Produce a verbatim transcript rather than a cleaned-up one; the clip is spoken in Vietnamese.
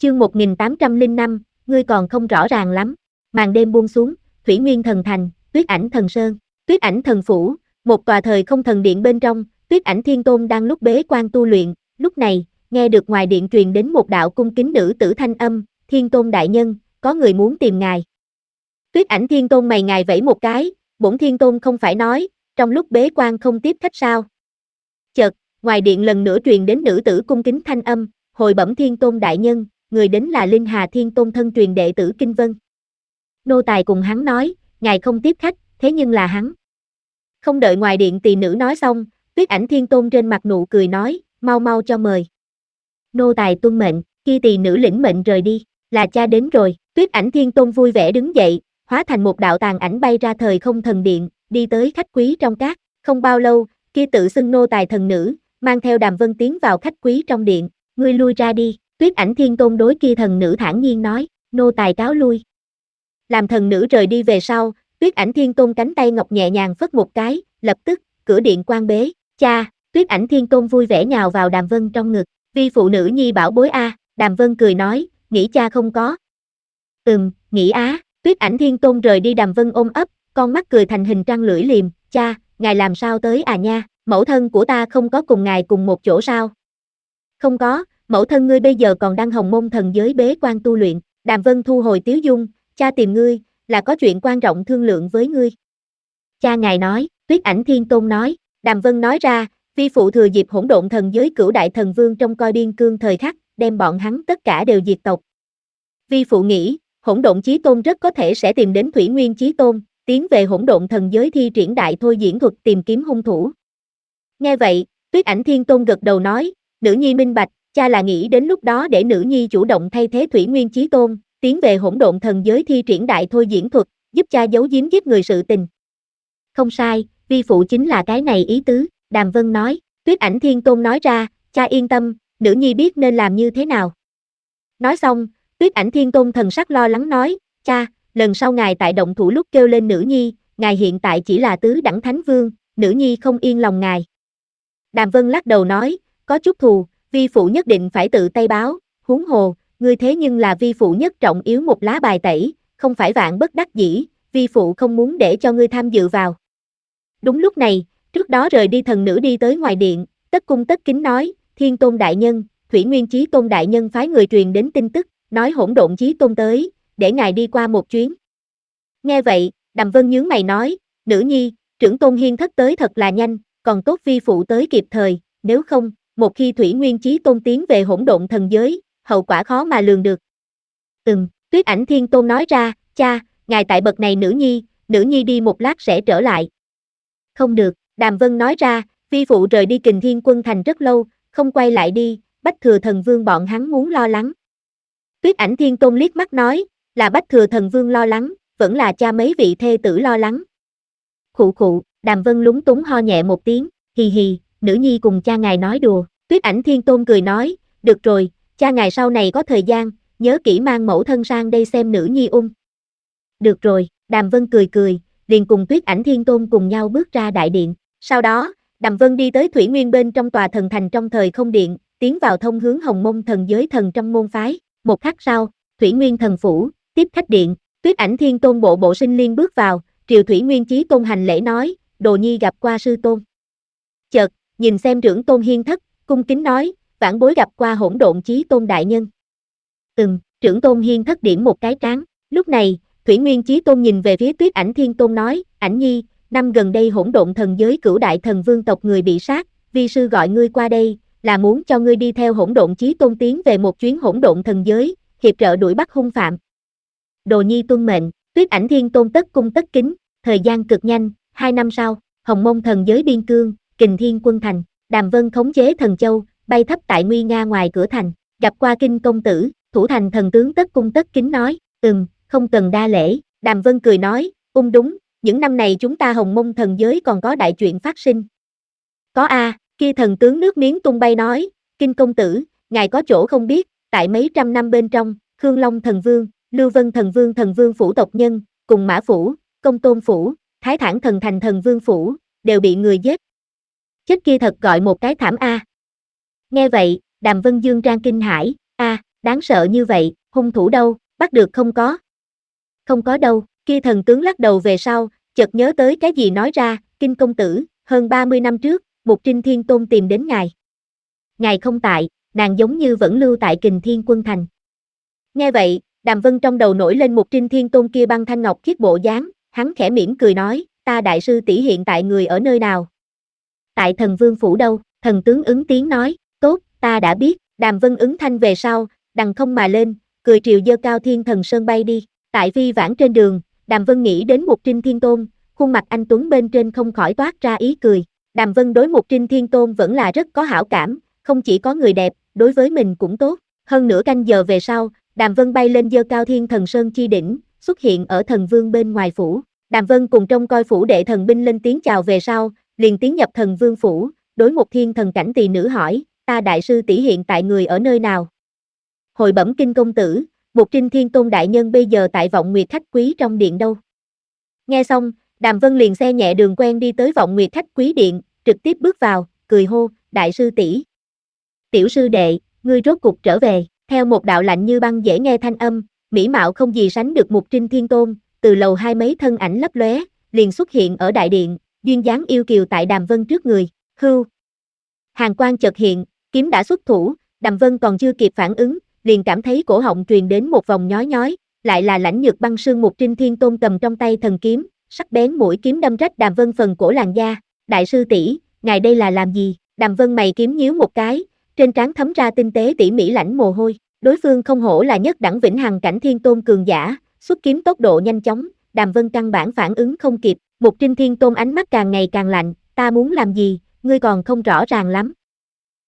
chương một nghìn tám trăm lẻ năm, ngươi còn không rõ ràng lắm. Màn đêm buông xuống, Thủy Nguyên Thần Thành, Tuyết Ảnh Thần Sơn, Tuyết Ảnh Thần Phủ, một tòa thời không thần điện bên trong, Tuyết Ảnh Thiên Tôn đang lúc bế quan tu luyện, lúc này, nghe được ngoài điện truyền đến một đạo cung kính nữ tử thanh âm, Thiên Tôn đại nhân, có người muốn tìm ngài. Tuyết Ảnh Thiên Tôn mày ngài vẫy một cái, bổn Thiên Tôn không phải nói, trong lúc bế quan không tiếp khách sao. Chợt, ngoài điện lần nữa truyền đến nữ tử cung kính thanh âm, hồi bẩm Thiên Tôn đại nhân, người đến là Linh Hà Thiên Tôn thân truyền đệ tử Kinh Vân. Nô tài cùng hắn nói, ngài không tiếp khách, thế nhưng là hắn. Không đợi ngoài điện tỳ nữ nói xong, Tuyết Ảnh Thiên Tôn trên mặt nụ cười nói, mau mau cho mời. Nô tài tuân mệnh, khi tỳ nữ lĩnh mệnh rời đi, là cha đến rồi. Tuyết Ảnh Thiên Tôn vui vẻ đứng dậy, hóa thành một đạo tàn ảnh bay ra thời không thần điện, đi tới khách quý trong các. Không bao lâu, kia tự xưng nô tài thần nữ, mang theo Đàm Vân tiến vào khách quý trong điện, ngươi lui ra đi. Tuyết Ảnh Thiên Tôn đối kia thần nữ thản nhiên nói, nô tài cáo lui. Làm thần nữ rời đi về sau, Tuyết Ảnh Thiên Tôn cánh tay ngọc nhẹ nhàng phất một cái, lập tức, cửa điện quan bế, cha. Tuyết Ảnh Thiên Tôn vui vẻ nhào vào Đàm Vân trong ngực, vi phụ nữ nhi bảo bối a. Đàm Vân cười nói, nghĩ cha không có. Ừm, nghĩ á. Tuyết Ảnh Thiên Tôn rời đi, Đàm Vân ôm ấp, con mắt cười thành hình trăng lưỡi liềm, cha, ngài làm sao tới à nha, mẫu thân của ta không có cùng ngài cùng một chỗ sao? Không có, mẫu thân ngươi bây giờ còn đang Hồng Môn thần giới bế quan tu luyện. Đàm Vân thu hồi tiếu dung, cha tìm ngươi, là có chuyện quan trọng thương lượng với ngươi. Cha ngài nói, Tuyết Ảnh Thiên Tôn nói, Đàm Vân nói ra, vi phụ thừa dịp hỗn độn thần giới cửu đại thần vương trong coi biên cương thời khắc, đem bọn hắn tất cả đều diệt tộc. Vi phụ nghĩ, hỗn độn chí tôn rất có thể sẽ tìm đến Thủy Nguyên chí tôn, tiến về hỗn độn thần giới thi triển đại thôi diễn thuật tìm kiếm hung thủ. Nghe vậy, Tuyết Ảnh Thiên Tôn gật đầu nói, nữ nhi minh bạch, cha là nghĩ đến lúc đó để nữ nhi chủ động thay thế Thủy Nguyên chí tôn, tiến về hỗn độn thần giới thi triển đại thôi diễn thuật, giúp cha giấu giếm giết người sự tình. Không sai, vi phụ chính là cái này ý tứ, Đàm Vân nói. Tuyết Ảnh Thiên Tôn nói ra, cha yên tâm, nữ nhi biết nên làm như thế nào. Nói xong, Tuyết Ảnh Thiên Tôn thần sắc lo lắng nói, cha, lần sau ngài tại động thủ lúc kêu lên nữ nhi, ngài hiện tại chỉ là tứ đẳng thánh vương, nữ nhi không yên lòng ngài. Đàm Vân lắc đầu nói, có chút thù, vi phụ nhất định phải tự tay báo, huống hồ, ngươi thế nhưng là vi phụ nhất trọng yếu một lá bài tẩy, không phải vạn bất đắc dĩ, vi phụ không muốn để cho ngươi tham dự vào. Đúng lúc này, trước đó rời đi thần nữ đi tới ngoài điện, tất cung tất kính nói, Thiên Tôn đại nhân, Thủy Nguyên chí tôn đại nhân phái người truyền đến tin tức, nói hỗn độn chí tôn tới, để ngài đi qua một chuyến. Nghe vậy, Đàm Vân nhướng mày nói, nữ nhi, trưởng tôn hiên thất tới thật là nhanh, còn tốt vi phụ tới kịp thời, nếu không, một khi Thủy Nguyên chí tôn tiến về hỗn độn thần giới, hậu quả khó mà lường được. Ừm, Tuyết Ảnh Thiên Tôn nói ra, cha, ngài tại bậc này nữ nhi, nữ nhi đi một lát sẽ trở lại. Không được, Đàm Vân nói ra, vi phụ rời đi Kình Thiên Quân Thành rất lâu, không quay lại đi, Bách Thừa Thần Vương bọn hắn muốn lo lắng. Tuyết Ảnh Thiên Tôn liếc mắt nói, là Bách Thừa Thần Vương lo lắng, vẫn là cha mấy vị thê tử lo lắng. Khụ khụ, Đàm Vân lúng túng ho nhẹ một tiếng, hì hì, nữ nhi cùng cha ngài nói đùa. Tuyết Ảnh Thiên Tôn cười nói, được rồi, cha ngài sau này có thời gian, nhớ kỹ mang mẫu thân sang đây xem nữ nhi ung. Được rồi, Đàm Vân cười cười, liền cùng Tuyết Ảnh Thiên Tôn cùng nhau bước ra đại điện. Sau đó, Đàm Vân đi tới Thủy Nguyên bên trong tòa thần thành trong thời không điện, tiến vào thông hướng Hồng Môn thần giới thần trong môn phái. Một khắc sau, Thủy Nguyên thần phủ, tiếp khách điện, Tuyết Ảnh Thiên Tôn bộ bộ sinh liên bước vào, triều Thủy Nguyên chí tôn hành lễ nói, đồ nhi gặp qua sư tôn. Chợt, nhìn xem trưởng tôn hiên thất, cung kính nói, vãn bối gặp qua hỗn độn chí tôn đại nhân. Ừm, trưởng tôn hiên thất điểm một cái trán. Lúc này, Thủy Nguyên chí tôn nhìn về phía Tuyết Ảnh Thiên Tôn nói, Ảnh nhi, năm gần đây hỗn độn thần giới cửu đại thần vương tộc người bị sát, vi sư gọi ngươi qua đây, là muốn cho ngươi đi theo hỗn độn chí tôn tiến về một chuyến hỗn độn thần giới, hiệp trợ đuổi bắt hung phạm. Đồ nhi tuân mệnh. Tuyết Ảnh Thiên Tôn tất cung tất kính, thời gian cực nhanh, hai năm sau, Hồng Môn thần giới biên cương, Kình Thiên Quân Thành, Đàm Vân khống chế thần châu, bay thấp tại nguy nga ngoài cửa thành, gặp qua Kinh công tử, thủ thành thần tướng tất cung tất kính nói, ừm, không cần đa lễ. Đàm Vân cười nói, ung đúng, những năm này chúng ta Hồng Môn thần giới còn có đại chuyện phát sinh. Có a, kia thần tướng nước miếng tung bay nói, Kinh công tử, ngài có chỗ không biết, tại mấy trăm năm bên trong, Khương Long thần vương, Lưu Vân thần vương thần vương phủ tộc nhân, cùng Mã phủ, Công Tôn phủ, Thái Thản thần thành thần vương phủ, đều bị người giết. Chết kia thật gọi một cái thảm a. Nghe vậy, Đàm Vân Dương trang kinh hãi, a, Đáng sợ như vậy, hung thủ đâu, bắt được không có? Không có đâu, kia thần tướng lắc đầu về sau, chợt nhớ tới cái gì nói ra, Kinh công tử, hơn ba mươi năm trước, Mục Trinh Thiên Tôn tìm đến ngài. Ngài không tại, nàng giống như vẫn lưu tại Kình Thiên Quân Thành. Nghe vậy, Đàm Vân trong đầu nổi lên Mục Trinh Thiên Tôn kia băng thanh ngọc khiết bộ dáng, hắn khẽ mỉm cười nói, ta đại sư tỷ hiện tại người ở nơi nào? Tại Thần Vương phủ đâu? Thần tướng ứng tiếng nói, tốt, ta đã biết. Đàm Vân ứng thanh về sau, đằng không mà lên, cười triều dơ cao Thiên Thần Sơn bay đi. Tại phi vãng trên đường, Đàm Vân nghĩ đến Mục Trinh Thiên Tôn, khuôn mặt anh tuấn bên trên không khỏi toát ra ý cười. Đàm Vân đối Mục Trinh Thiên Tôn vẫn là rất có hảo cảm, không chỉ có người đẹp, đối với mình cũng tốt. Hơn nửa canh giờ về sau, Đàm Vân bay lên dơ cao Thiên Thần Sơn chi đỉnh, xuất hiện ở Thần Vương bên ngoài phủ. Đàm Vân cùng trông coi phủ đệ thần binh lên tiếng chào về sau, liền tiến nhập Thần Vương phủ, đối một thiên thần cảnh tỳ nữ hỏi, ta đại sư tỷ hiện tại người ở nơi nào? Hồi bẩm Kinh công tử, Mục Trinh Thiên Tôn đại nhân bây giờ tại Vọng Nguyệt khách quý trong điện đâu. Nghe xong, Đàm Vân liền xe nhẹ đường quen đi tới Vọng Nguyệt khách quý điện, trực tiếp bước vào, cười hô, đại sư tỷ. Tiểu sư đệ, ngươi rốt cục trở về, theo một đạo lạnh như băng dễ nghe thanh âm, mỹ mạo không gì sánh được Mục Trinh Thiên Tôn, từ lầu hai mấy thân ảnh lấp lóe, liền xuất hiện ở đại điện, duyên dáng yêu kiều tại Đàm Vân trước người, hưu. Hàn quang chợt hiện, kiếm đã xuất thủ, Đàm Vân còn chưa kịp phản ứng, liền cảm thấy cổ họng truyền đến một vòng nhói nhói, lại là lãnh nhược băng sương Mục Trinh Thiên Tôn cầm trong tay thần kiếm, sắc bén mũi kiếm đâm rách Đàm Vân phần cổ làn da, đại sư tỷ, ngài đây là làm gì? Đàm Vân mày kiếm nhíu một cái, trên trán thấm ra tinh tế tỉ mỉ lãnh mồ hôi, đối phương không hổ là nhất đẳng vĩnh hằng cảnh thiên tôn cường giả, xuất kiếm tốc độ nhanh chóng, Đàm Vân căn bản phản ứng không kịp, Mục Trinh Thiên Tôn ánh mắt càng ngày càng lạnh, ta muốn làm gì, ngươi còn không rõ ràng lắm.